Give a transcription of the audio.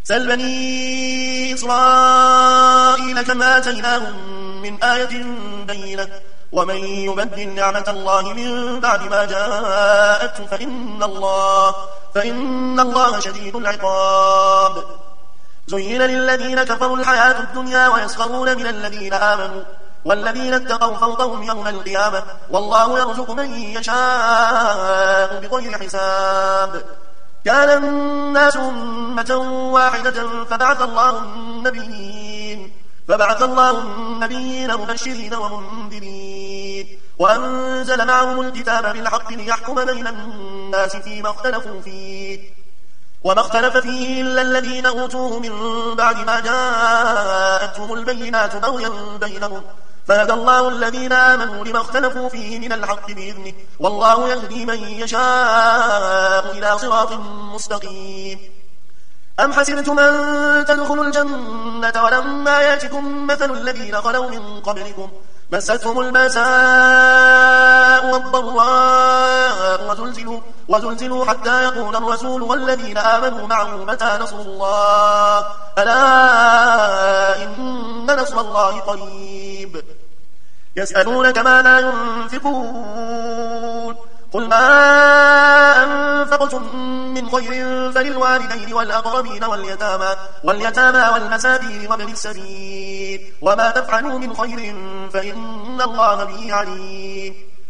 سل بني إسرائيل كم آتيناهم من آية بينة ومن يبدل نعمة الله من بعد ما جاءته فإن الله شديد العقاب. زين للذين كفروا الحياة الدنيا ويسخرون من الذين آمنوا والذين اتقوا فوقهم يوم القيامة والله يرزق من يشاء بغير حساب. كان الناس أمة واحدة فبعث الله النبيين مبشرين ومنذرين وأنزل معهم الكتاب بالحق ليحكم بين الناس فيما اختلفوا فيه وما اختلف فيه إلا الذين أوتوه من بعد ما جاءتهم البينات بغيا بينهم فهدى الله الذين آمنوا لما اختلفوا فيه من الحق بإذنه والله يهدي من يشاء إلى صراط مستقيم. أم حسبتم أن تدخلوا الجنة ولما يأتكم مثل الذين خلوا من قبلكم مستهم الباساء والضراء وزلزلوا حتى يقول الرسول والذين آمنوا معه متى نصر الله ألا إن نصر الله قريب. يسألونك ماذا ينفقون قل ما أنفقتم من خير فللوالدين والأقربين واليتامى والمساكين وابن السبيل وما تفعلوا من خير فإن الله به عليم.